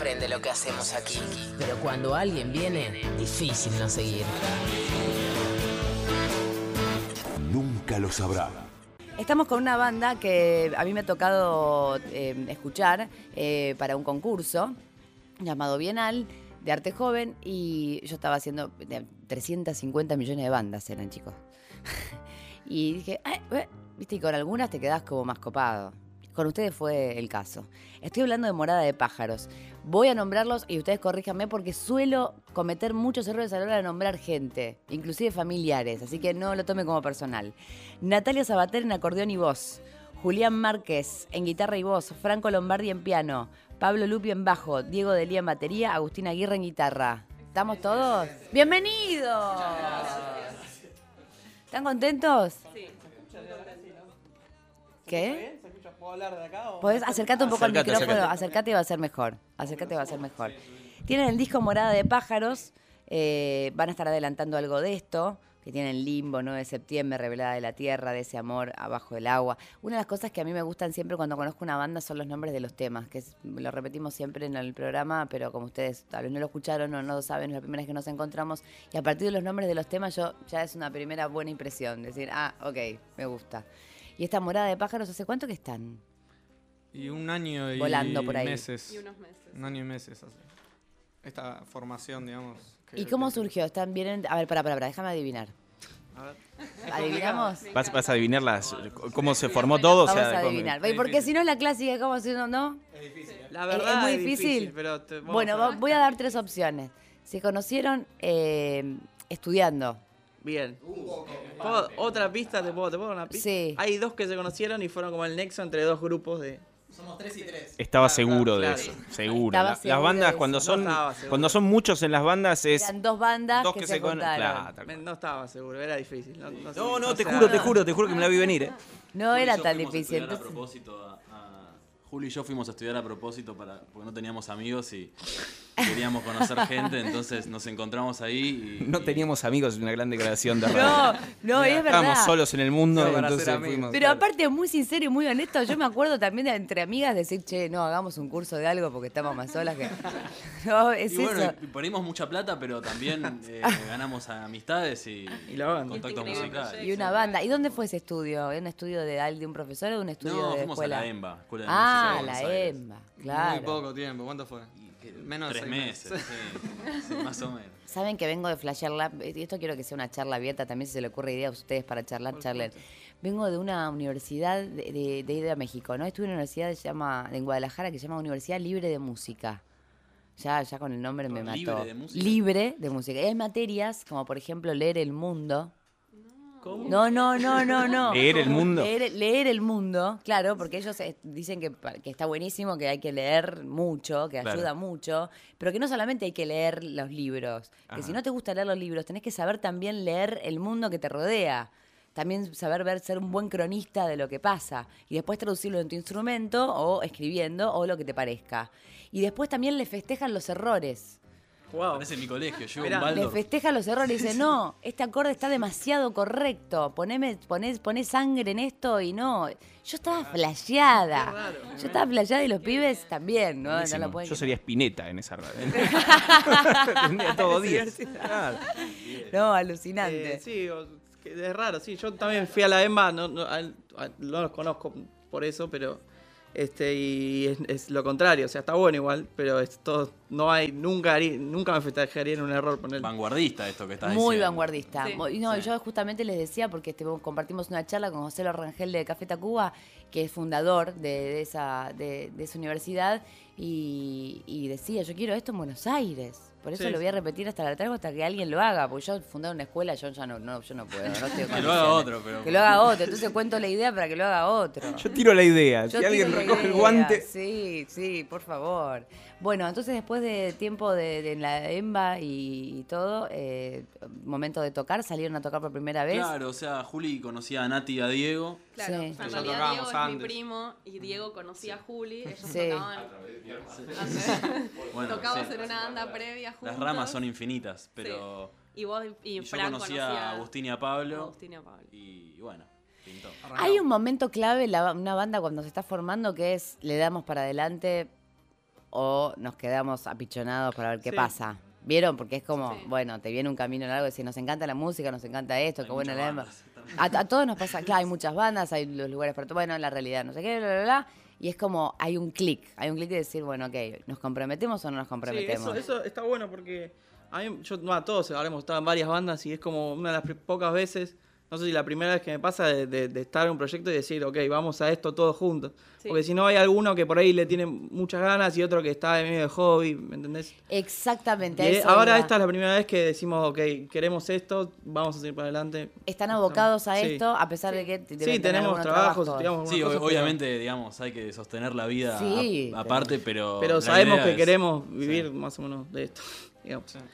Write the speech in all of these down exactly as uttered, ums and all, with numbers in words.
sorprende lo que hacemos aquí. Pero cuando alguien viene, difícil no seguir. Nunca lo sabrá. Estamos con una banda que a mí me ha tocado eh, escuchar eh, para un concurso llamado Bienal de Arte Joven, y yo estaba haciendo trescientos cincuenta millones de bandas, eran, chicos. Y dije, eh, eh, viste, y con algunas te quedás como más copado. Con ustedes fue el caso. Estoy hablando de Morada de Pájaros. Voy a nombrarlos y ustedes corríjanme porque suelo cometer muchos errores a la hora de nombrar gente, inclusive familiares, así que no lo tome como personal. Natalia Sabater en acordeón y voz, Julián Márquez en guitarra y voz, Franco Lombardi en piano, Pablo Lupi en bajo, Diego Delía en batería, Agustín Aguirre en guitarra. ¿Estamos todos? ¡Bienvenidos! ¿Están contentos? Sí. ¿Qué? ¿Puedo hablar de acá? O... Podés acércate un poco Acercate, al micrófono, acércate. acércate y va a ser mejor. Acércate va a ser mejor. Tienen el disco Morada de Pájaros, eh, van a estar adelantando algo de esto, que tienen Limbo, nueve de septiembre, Revelada de la Tierra, De ese amor, Abajo del agua. Una de las cosas que a mí me gustan siempre cuando conozco una banda son los nombres de los temas, que es, lo repetimos siempre en el programa, pero como ustedes tal vez no lo escucharon o no lo saben, es la primera vez que nos encontramos, y a partir de los nombres de los temas yo ya es una primera buena impresión, decir, ah, ok, me gusta. ¿Y esta Morada de Pájaros hace cuánto que están? Y un año y Volando por ahí. meses. Y unos meses. Un año y meses hace. Esta formación, digamos. que- ¿Y cómo que- surgió? ¿Están bien? A ver, para, para, para, déjame adivinar. A ver. ¿Adivinamos? ¿Vas, vas a adivinar las, cómo se formó todo? O Vamos sea, a cómo- adivinar. Porque si no es la clásica, ¿cómo si no, no? La ¿Es verdad muy es difícil? pero te- vamos Bueno, a- va- voy a dar tres opciones. Se conocieron eh, estudiando. Bien. ¿Puedo- ¿Otra pista? ¿Te puedo, ¿Te puedo dar una pista? Sí. Hay dos que se conocieron y fueron como el nexo entre dos grupos de... Estaba seguro de claro. eso, seguro. Estaba La- seguro las bandas de cuando eso. son No estaba seguro. cuando son muchos en las bandas es Eran dos bandas dos que, que se, se con- juntaron. claro, tal Me- cual. No estaba seguro, era difícil. No, no, sé, No, no, te sé, juro, ah, te juro, te juro que me la vi venir, ¿eh? No Juli y era yo tan fuimos a difícil. estudiar a entonces- propósito a- a- Juli y yo fuimos a estudiar a propósito para, porque no teníamos amigos y queríamos conocer gente, entonces nos encontramos ahí y... No y- teníamos amigos, es una gran declaración de radio. No, no, es verdad. Estábamos solos en el mundo, No, para entonces ser amigos. fuimos. Pero aparte, muy sincero y muy honesto, yo me acuerdo también de entre amigas decir, che, no, hagamos un curso de algo porque estamos más solas que... No, es Y bueno, eso. y ponimos mucha plata, pero también eh, ganamos amistades y, Y la banda. contactos Increíble musicales. proyecto. Y una banda. ¿Y dónde fue ese estudio? ¿Un estudio de, de un profesor o un estudio No, de fuimos escuela? a la EMBA, Escuela de Ah, Música de la Buenos Aires. EMBA, claro. Muy poco tiempo. ¿Cuánto fue? Menos de Tres seis meses, sí, sí, más o menos. Saben que vengo de Flasher Lab, y esto quiero que sea una charla abierta, también si se le ocurre ideas a ustedes para charlar, charlen. Vengo de una universidad de, de, de ir a México, ¿no? Estuve en una universidad que se llama, en Guadalajara que se llama Universidad Libre de Música. Ya, ya con el nombre me mató. ¿Libre de música? Libre de música. Y hay materias como, por ejemplo, leer el mundo. ¿Cómo? No, no, no, no, no. ¿Leer el mundo? Leer, leer el mundo, claro, porque ellos eh, dicen que, pa- que está buenísimo, que hay que leer mucho, que Claro. ayuda mucho, pero que no solamente hay que leer los libros, que Ajá. si no te gusta leer los libros, tenés que saber también leer el mundo que te rodea. También saber ver, ser un buen cronista de lo que pasa. Y después traducirlo en tu instrumento o escribiendo o lo que te parezca. Y después también le festejan los errores. Wow. Parece mi colegio, yo Mirá, un Le Waldorf. festeja los errores y dice, no, este acorde está demasiado correcto, poneme, poné, poné sangre en esto y no. Yo estaba flasheada. Yo estaba flasheada y los pibes también, ¿no? No Buenísimo. lo pueden Yo sería Spinetta en esa radio. Tendría todo diez. Claro. No, alucinante. Eh, sí, o- que es raro, sí. Yo también fui a la EMBA, no, no, a- a- no los conozco por eso, pero este y es, es lo contrario, o sea, está bueno igual, pero es todo, no hay, nunca haría- nunca me festejaría en un error poner. Vanguardista esto que estás Muy diciendo. vanguardista. Sí. Muy- No, Sí. yo justamente les decía, porque este, compartimos una charla con José Rangel de Café Tacuba, que es fundador de, de esa, de, de esa universidad, y, y decía, yo quiero esto en Buenos Aires. Por eso Sí, lo voy a repetir hasta la tarde hasta que alguien lo haga, porque yo fundar una escuela, yo ya no, no, yo no puedo. No estoy en Que lo haga condiciones. otro, pero... Que lo haga otro. Entonces cuento la idea para que lo haga otro. Yo tiro la idea. Yo si alguien tiro la recoge el idea. guante. Sí, sí, por favor. Bueno, entonces después de tiempo de, de la EMBA y, y todo, eh, momento de tocar, salieron a tocar por primera vez. Claro, o sea, Juli conocía a Nati y a Diego. Claro, Sí. en Ya realidad tocábamos Diego es antes. mi primo y Diego conocía a Juli, ellos Sí. tocaban. Bueno, Tocamos sí. en una banda previa juntos. Las ramas son infinitas, pero... Y vos y, Y yo Fran conocía conocía a Agustín y a Pablo. a Agustín y a Pablo. Y bueno, pintó. Hay un momento clave en la- una banda cuando se está formando que es le damos para adelante o nos quedamos apichonados para ver qué Sí. pasa. ¿Vieron? Porque es como, Sí. bueno, te viene un camino largo y decís, nos encanta la música, nos encanta esto, Hay qué buena muchas la bandas. a, a todos nos pasa, claro, hay muchas bandas, hay los lugares para todo, bueno, la realidad, no sé qué, bla, bla, bla. Y es como, hay un clic, hay un clic de decir, bueno, ok, ¿nos comprometemos o no nos Sí, comprometemos? eso, eso está bueno porque a mí, yo, no, a todos habremos estado en varias bandas y es como una de las pri- pocas veces, no sé si la primera vez que me pasa de, de- de estar en un proyecto y decir, ok, vamos a esto todos juntos. Sí. Porque si no hay alguno que por ahí le tiene muchas ganas y otro que está en medio de hobby, ¿me entendés? Exactamente. Y a eh, eso ahora iba. esta es la primera vez que decimos, ok, queremos esto, vamos a seguir para adelante. Están abocados a Sí. esto, a pesar de que deben Sí, tener tenemos algunos trabajos, digamos, Sí, algunas ob- cosas, pero- obviamente, digamos, hay que sostener la vida Sí, a- aparte, pero. Pero la sabemos idea que es- queremos vivir más o menos de esto. Digamos. Sí.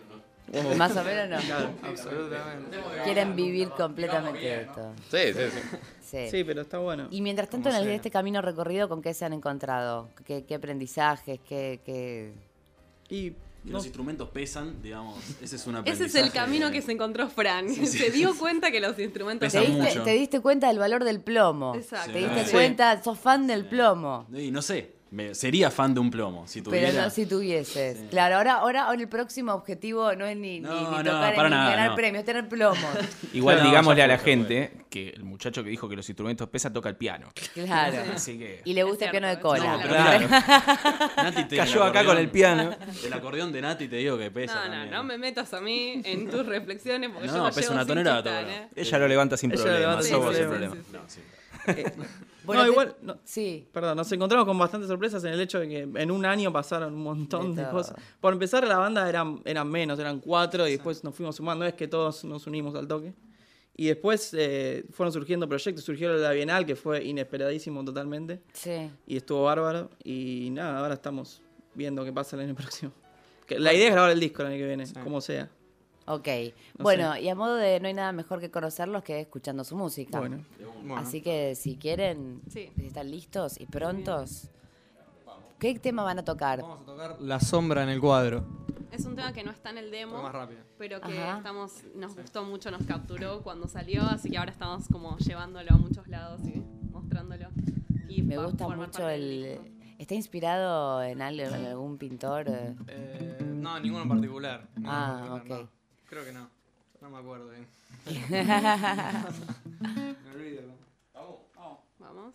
Más o menos no. Claro. Absolutamente. Quieren vivir completamente de esto. Sí, sí, sí. Sí. Sí, pero está bueno. Y mientras tanto, en Como el- sea. este camino recorrido, ¿con qué se han encontrado? ¿Qué, qué aprendizajes? ¿Qué, qué... Y Que no- los instrumentos pesan, digamos, ese es un Ese es aprendizaje. el camino que se encontró Fran. Se dio cuenta que los instrumentos ¿Te Pesa diste, mucho. te diste cuenta del valor del plomo? Exacto. ¿Te diste Sí. cuenta? Sos fan del plomo. Y no sé, me, sería fan de un plomo, si tuviera. Pero no si tuvieses. Sí. Claro, ahora, ahora, ahora el próximo objetivo no es ni, No, ni, ni no, tocar para ni nada, ganar no. premios, tener plomos. Igual No, digámosle ya a la fue, ya gente que el muchacho que dijo que los instrumentos pesan toca el piano. Claro. Así que Y le gusta Es el piano de cierto, cola. No, pero Claro. mira, Nati tiene cayó acá con el piano. El acordeón de Nati te digo que pesa. No, no, también. no me metas a mí en tus reflexiones porque No, yo no pesa llevo una sin tonelada chistar, todo, ¿eh? Ella lo levanta sin Ella lo problemas. levanta sos sin vos el problemas. problema. No, sí. Bueno, no, te- igual, no, Sí. perdón, nos encontramos con bastantes sorpresas en el hecho de que en un año pasaron un montón De de, todo. cosas. Por empezar, la banda eran, eran menos, eran cuatro y después nos fuimos sumando. Es que todos nos unimos al toque. Y después eh, fueron surgiendo proyectos. Surgió la Bienal, que fue inesperadísimo totalmente. Sí. Y estuvo bárbaro. Y nada, ahora estamos viendo qué pasa el año próximo. Que la idea es grabar el disco el año que viene, Sí. como sea. Ok. No Bueno, y a modo de no hay nada mejor que conocerlos que escuchando su música. Bueno. Bueno, Así que si quieren, Sí. si están listos y prontos, ¿qué tema van a tocar? vamos a tocar La sombra en el cuadro. Es un tema que no está en el Fue demo, más rápido. pero que Ajá. estamos, nos gustó mucho, nos capturó cuando salió, así que ahora estamos como llevándolo a muchos lados y mostrándolo. Y Me va a gusta formar mucho parte del el... disco. ¿Está inspirado en, algo, en algún pintor? eh? Eh, no, ninguno en particular. Ninguno en Ah, particular, ok. no. Creo que no. No me acuerdo bien. Me olvido. Vamos.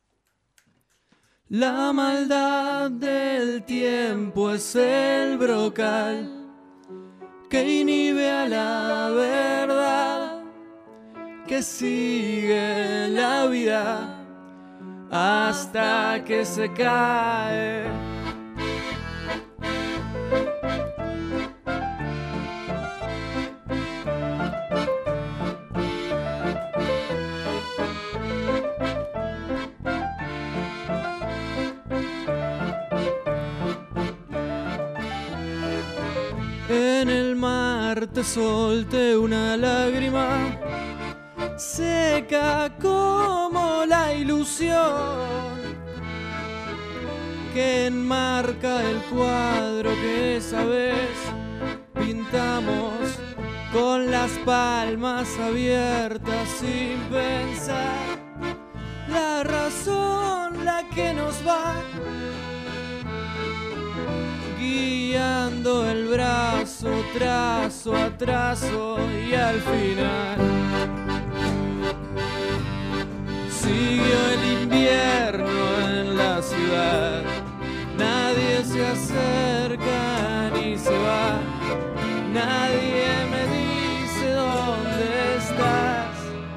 La maldad del tiempo es el brocal que inhibe a la verdad, que sigue la vida hasta que se cae. En el mar te solté una lágrima seca como la ilusión que enmarca el cuadro que esa vez pintamos con las palmas abiertas sin pensar. La razón, la que nos va guiando el brazo, trazo a trazo, y al final siguió el invierno en la ciudad. Nadie se acerca ni se va, nadie me dice dónde estás.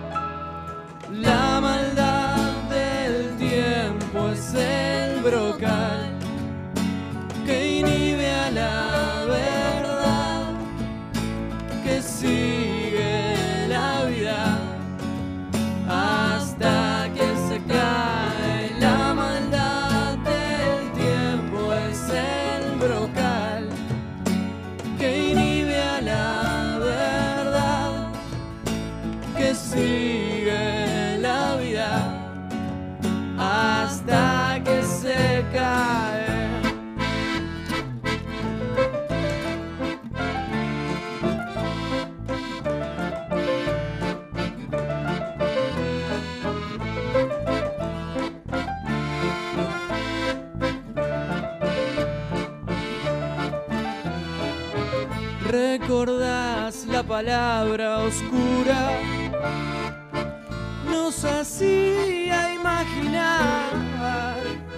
La maldad del tiempo es el brocal que inhibe a la verdad, que sigue la vida hasta que se cae. La maldad del tiempo es el brocal que inhibe a la verdad, que sigue la vida hasta que se cae. recordás la palabra oscura, nos hacía imaginar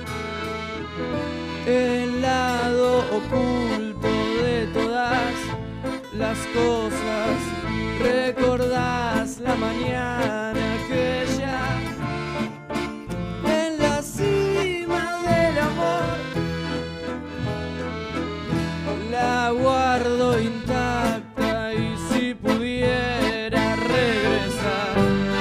el lado oculto de todas las cosas. Recordás la mañana aquella en la cima del amor, la guardo intacta y si pudiera regresar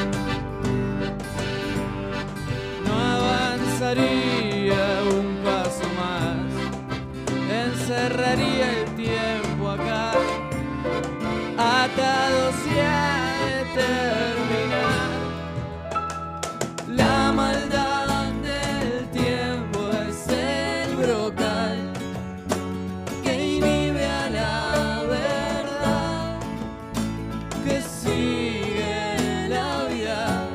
no avanzaría un paso más, encerraría el tiempo acá, atados y a determinar. La maldad del tiempo es el brocal que inhibe a la verdad, que sigue la vida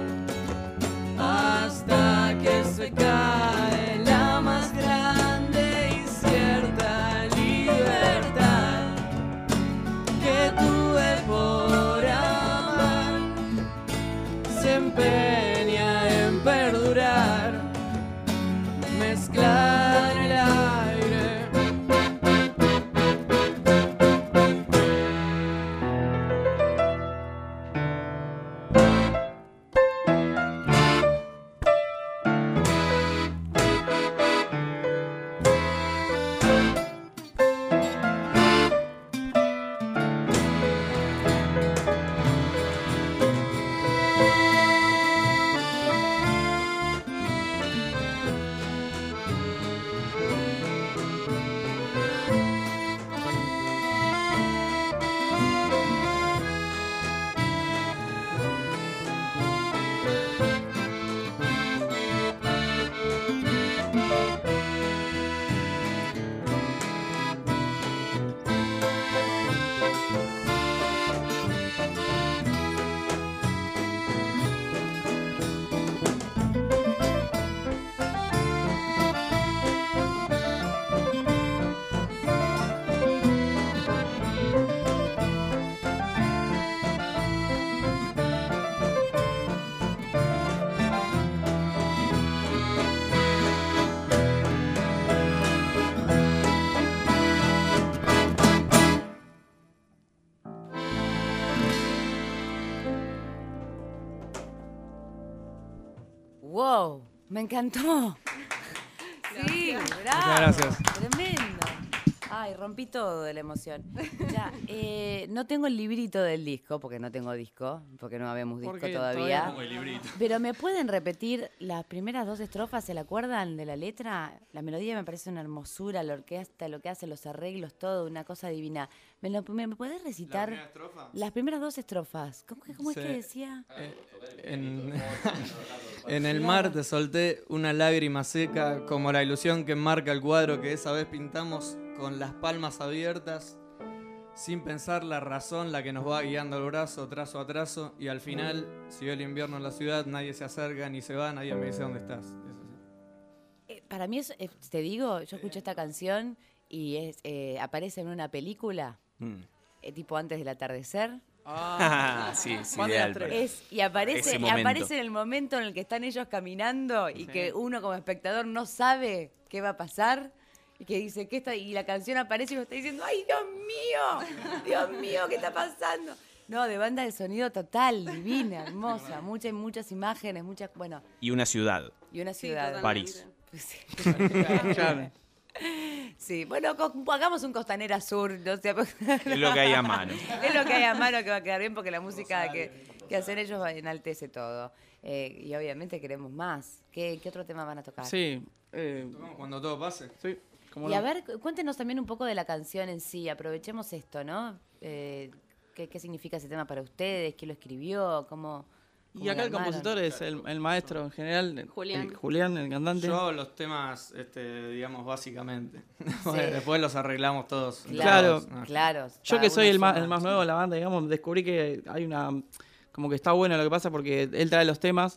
hasta que se cae la más grande y cierta libertad que tuve por amar, se empeña en perdurar, mezclar el aire. ¡Wow! ¡Me encantó! Sí, bravo. Muchas gracias. Tremendo. Ay, rompí todo de la emoción. Ya, eh, no tengo el librito del disco, porque no tengo disco, porque no habemos disco Porque todavía. todavía no el librito. Pero ¿me pueden repetir las primeras dos estrofas? ¿Se la acuerdan de la letra? La melodía me parece una hermosura, la orquesta, lo que hace, los arreglos, todo, una cosa divina. ¿Me, lo, me, me podés recitar las primeras dos estrofas? ¿Cómo, que- cómo Sí. es que decía? Eh, en, en el mar te solté una lágrima seca, como la ilusión que enmarca el cuadro que esa vez pintamos, con las palmas abiertas, sin pensar la razón, la que nos va guiando el brazo, trazo a trazo, y al final, si ve el invierno en la ciudad, nadie se acerca ni se va, nadie me dice dónde estás. Es así. Eh, para mí, es, eh, te digo, yo escuché esta canción y es, eh, aparece en una película, Mm. eh, tipo antes del atardecer. Ah, sí, es ¿Cuál de las ideal. tres? para- Es, y aparece, Ese y momento. aparece en el momento en el que están ellos caminando y que uno como espectador no sabe qué va a pasar y que dice que está y la canción aparece y uno está diciendo ¡ay, Dios mío! ¡Dios mío! ¿Qué está pasando? No, de banda de sonido total, divina, hermosa, muchas, muchas imágenes, muchas, bueno, Y una ciudad. y una Sí, ciudad. totalmente. París. Sí. Claro. Sí, bueno, co- hagamos un Costanera Sur, no sé, Es lo que hay a mano. es lo que hay a mano que va a quedar bien porque la música que, que hacen ellos enaltece todo. Eh, y obviamente queremos más. ¿Qué, qué otro tema van a tocar? Sí. Eh, Cuando todo pase. sí. ¿Cómo Y no? a ver, cu- cuéntenos también un poco de la canción en sí. Aprovechemos esto, ¿no? Eh, ¿qué, ¿Qué significa ese tema para ustedes? ¿Quién lo escribió? ¿Cómo, cómo Y acá lo el armaron? compositor es el, el maestro en general, el- Julián. el Julián, el cantante. Yo hago los temas, este, digamos, básicamente. Después los arreglamos todos. Claro, Claro. ¿no? claro. Yo cada que soy uno el más, suma. el más nuevo de la banda, digamos, descubrí que hay una... Como que está bueno lo que pasa porque él trae los temas,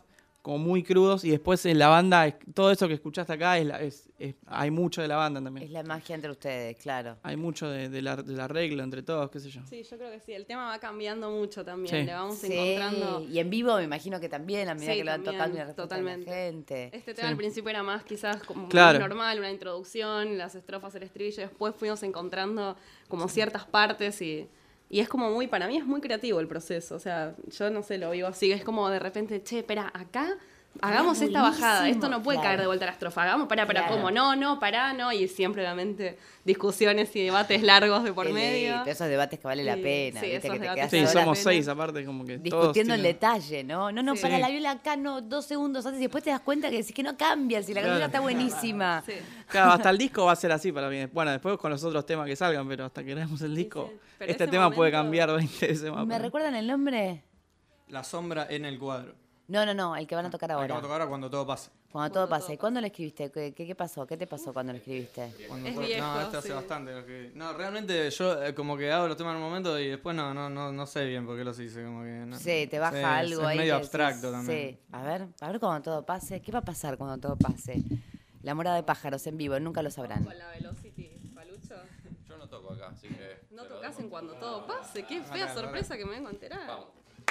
como muy crudos y después en la banda, es- todo eso que escuchaste acá, es la- es- es- hay mucho de la banda también. Es la magia entre ustedes, claro. Hay mucho de, de la, del arreglo entre todos, qué sé yo. Sí, yo creo que sí. El tema va cambiando mucho también. Sí. Le vamos Sí, encontrando. y en vivo me imagino que también, a medida Sí, que lo van también, tocando y la respuesta de la totalmente. gente. Este tema Sí. al principio era más quizás como Claro. más normal, una introducción, las estrofas, el estribillo. Después fuimos encontrando como ciertas partes y, y es como muy, para mí es muy creativo el proceso. O sea, yo no sé, lo vivo así. Es como de repente, che, espera, acá hagamos esta buenísimo, bajada. Esto no puede claro. caer de vuelta a la estrofa. Hagamos, pará, pará, Claro. ¿cómo? No, no, pará, no. Y siempre, obviamente, discusiones y debates largos de por Qué medio. lindo, esos debates que vale la Sí, pena, sí, ¿viste? esos Que te debates quedas Sí, vale la sola somos pena. seis aparte, como que todos discutiendo el tienen- detalle, ¿no? No, no, Sí. para la viola acá, no, dos segundos antes y después te das cuenta que, que no cambia, si la canción Claro. está buenísima. Sí. Claro, hasta el disco va a ser así para mí. Bueno, después con los otros temas que salgan, pero hasta que hagamos el disco, sí. Pero este ese tema puede momento- cambiar veinte veces más. ¿Me recuerdan el nombre? La sombra en el cuadro. No, no, no, el que van a tocar Hay que ahora. tocar ahora cuando todo pase. Cuando todo pase. ¿Cuándo lo escribiste? ¿Qué, qué, qué pasó? ¿Qué te pasó cuando lo escribiste? Cuando Es todo- viejo, no, este hace sí. bastante lo que. No, realmente yo eh, como que hago los temas en un momento y después no, no, no, no sé bien por qué los hice. Como que, no. Sí, te baja Sí, algo es ahí. medio que decís, abstracto también. Sí, a ver, a ver cuando todo pase. ¿Qué va a pasar cuando todo pase? La morada de pájaros en vivo, nunca lo sabrán. Con la Velocity, Palucho. Yo no toco acá, así que. No tocas en cuando todo pase. Qué fea sorpresa que me vengo a enterar. Vamos.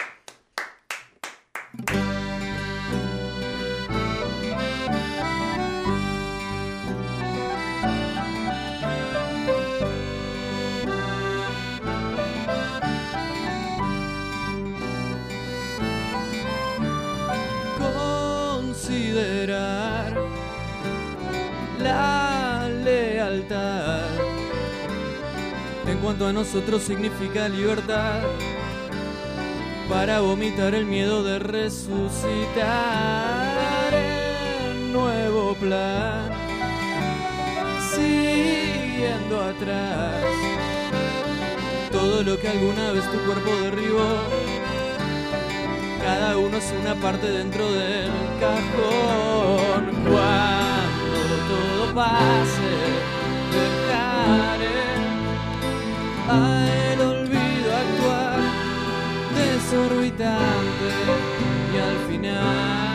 Considerar la lealtad en cuanto a nosotros significa libertad para vomitar el miedo de resucitar el nuevo plan siguiendo atrás todo lo que alguna vez tu cuerpo derribó. Cada uno es una parte dentro del cajón. Cuando todo pase, dejaré al olvido actuar desorbitante y al final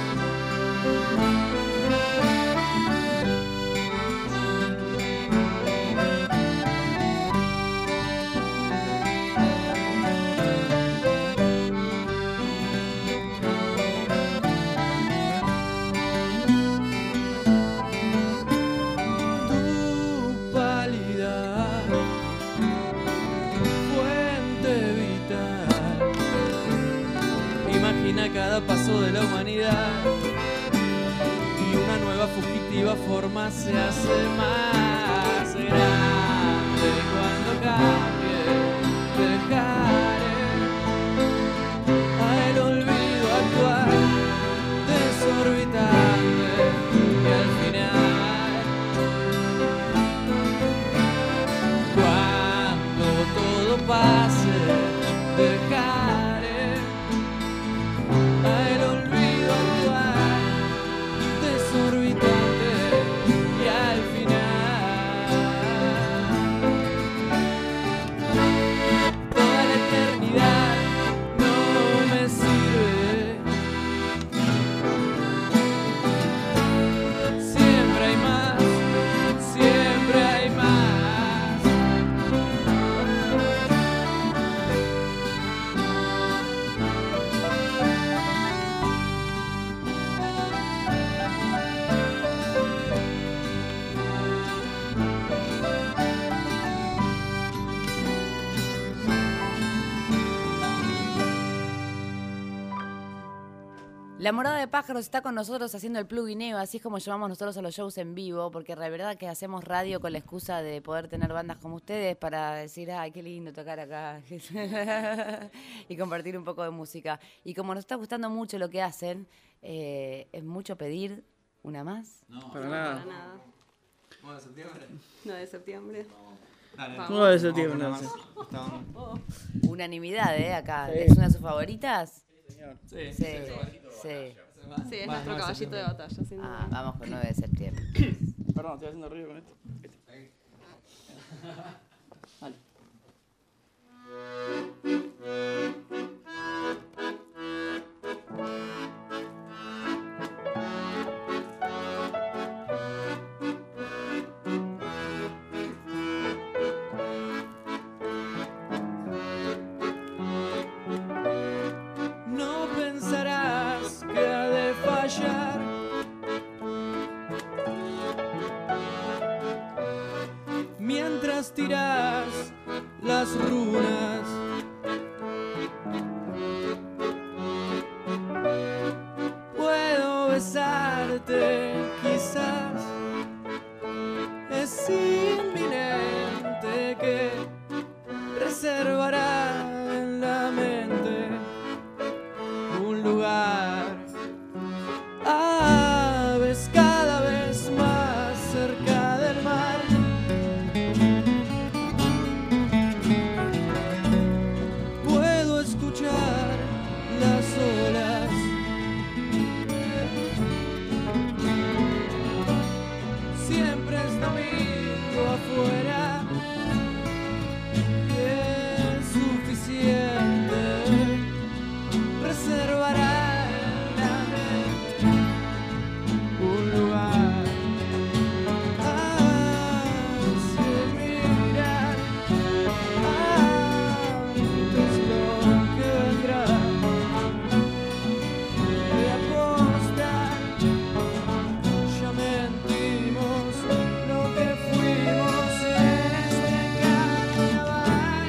tu pálida fuente vital. Imagina cada paso de la humanidad y una nueva fugitiva forma se hace más grande. Cuando cambie, dejaré al olvido actuar desorbitante y al final cuando todo pase dejaré al olvido actuar desorbitante y al final toda la eternidad no me sirve. Siempre hay más, siempre hay más. La morada de pájaros está con nosotros haciendo el plugineo, así es como llamamos nosotros a los shows en vivo, porque la verdad que hacemos radio con la excusa de poder tener bandas como ustedes para decir, ay, qué lindo tocar acá y compartir un poco de música. Y como nos está gustando mucho lo que hacen, eh, es mucho pedir una más. Para nada. Para nada. ¿nueve de septiembre? nueve de septiembre. Dale, Vamos. nueve de septiembre, Vamos no con una más. Esta onda. Unanimidad, ¿eh? Acá. Sí. ¿Es una de sus favoritas? Sí, Sí, sí. Sí, es Va, nuestro nueve de caballito de septiembre. batalla, sin duda. Ah, vamos con nueve de septiembre. Perdón, estoy haciendo ruido con esto. Dale. Mientras tiras las runas, puedo besarte, quizás es inminente que reservará en la mente un lugar. Aves cada vez más cerca del mar. Puedo escuchar las olas. Siempre es domingo afuera. Es suficiente. Reservará en la mente un lugar. Hace mirar antes lo que vendrá. De apostar, ya mentimos lo que fuimos este carnaval.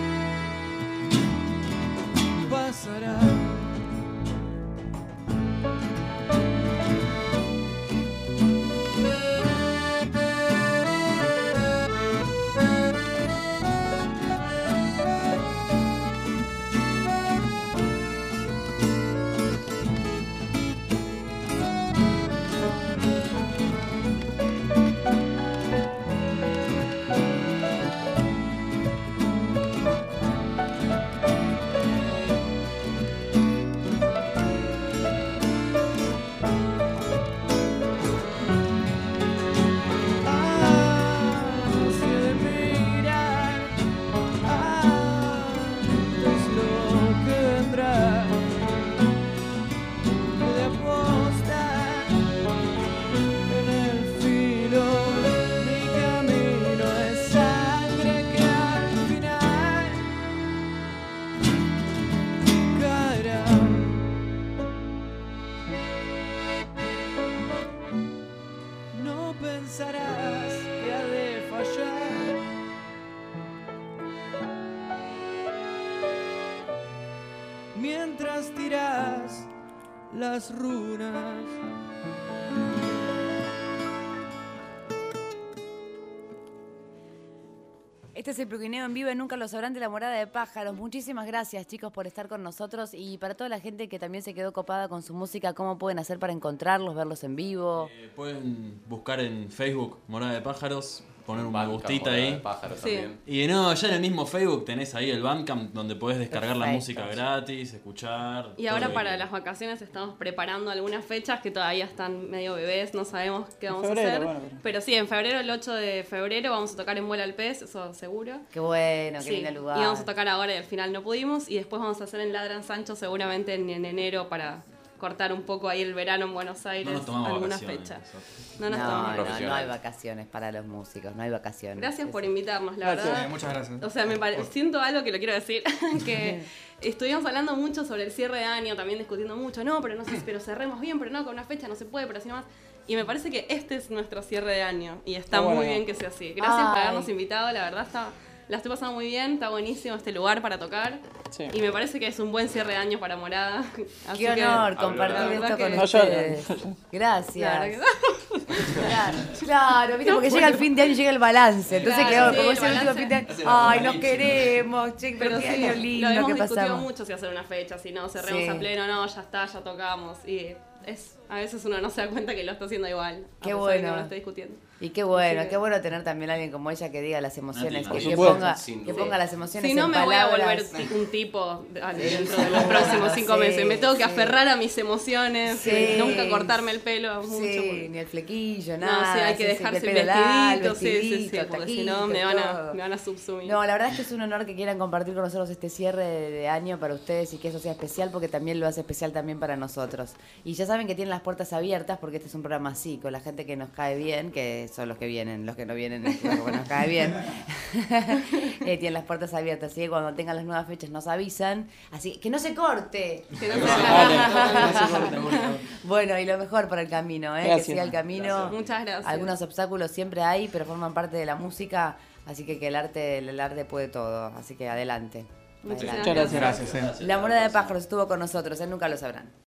Pasará. Hace mirar antes lo que vendrá. De apostar en el filo, mi camino es sangre que al final caerá. No pensarás que ha de fallar. Mientras tiras las runas. Este es el Pluquineo en vivo en Nunca lo sabrán de La Morada de Pájaros. Muchísimas gracias, chicos, por estar con nosotros. Y para toda la gente que también se quedó copada con su música, ¿cómo pueden hacer para encontrarlos, verlos en vivo? Eh, pueden buscar en Facebook Morada de Pájaros, poner un me Bandcamp, gustita Morada ahí. de Pájaros Sí. también. Y no, ya en el mismo Facebook tenés ahí el Bandcamp donde podés descargar la Perfecto. música gratis, escuchar. Y todo ahora lo para que- las vacaciones estamos preparando algunas fechas que todavía están medio bebés, no sabemos qué vamos febrero, a hacer. bueno, pero- pero sí, en febrero, el ocho de febrero, vamos a tocar en Vuela al Pez, eso seguro. Qué bueno, qué Sí, lindo lugar. y vamos a tocar ahora y al final no pudimos. Y después vamos a hacer en Ladran Sancho seguramente en, en enero para cortar un poco ahí el verano en Buenos Aires. No nos tomamos alguna vacaciones, fecha. nosotros. No nos No, tomamos no, no Profesional. hay vacaciones para los músicos, no hay vacaciones. Gracias Es- por invitarnos, la Gracias. verdad. Eh, muchas gracias. O sea, me pare- siento algo que lo quiero decir, que estuvimos hablando mucho sobre el cierre de año, también discutiendo mucho, no, pero no sé, pero cerremos bien, pero no, con una fecha no se puede, pero así nomás. Y me parece que este es nuestro cierre de año y está Qué bueno. muy bien que sea así. Gracias por Ay. habernos invitado, la verdad está, la estoy pasando muy bien, está buenísimo este lugar para tocar. Sí. Y me parece que es un buen cierre de año para Morada. Así Qué que- honor la compartir verdad esto que- con No, yo- ustedes. Gracias. La verdad Claro, claro, viste, porque llega el fin de año y llega el balance. Entonces Claro, quedó sí, como el ese último balance. fin de año. Ay, nos queremos, che, pero Pero qué sí, año lo lindo hemos que discutido pasamos. mucho si hacer una fecha, si no, cerremos Sí. a pleno, no, ya está, ya tocamos. Y es, a veces uno no se da cuenta que lo está haciendo igual. a Qué pesar de que bueno. no lo esté discutiendo. Y qué bueno, Así que- qué bueno tener también a alguien como ella que diga las emociones, Por que, que supuesto. ponga, Sin que duda. ponga las emociones Si no, en me voy a palabras. volver ti- un tipo de- a- dentro de los próximos cinco Sí, meses. Me tengo que sí. aferrar a mis emociones, Sí. eh, nunca cortarme el pelo mucho. Sí, porque- ni el flequillo, No, nada. sí, hay que sí, sí, dejarse el el pelo largo, vestidito, sí, sí, sí, vestidito, porque si taquito, no me van, a, todo. me van a subsumir. No, la verdad es que es un honor que quieran compartir con nosotros este cierre de, de año para ustedes y que eso sea especial porque también lo hace especial también para nosotros. Y ya saben que tienen las puertas abiertas porque este es un programa así, con la gente que nos cae bien, que son los que vienen, los que no vienen es porque nos cae bien. Eh, tienen las puertas abiertas, así que cuando tengan las nuevas fechas nos avisan. Así que no se corte. Que no se Vale. haga- Bueno, y lo mejor para el camino, ¿eh? que Gracias. siga el camino primero. Muchas gracias. Algunos obstáculos siempre hay, pero forman parte de la música, así que, que el arte, el arte puede todo. Así que adelante. Muchas adelante. gracias. Gracias, eh. La Morada de Pájaros estuvo con nosotros, ¿eh? Nunca lo sabrán.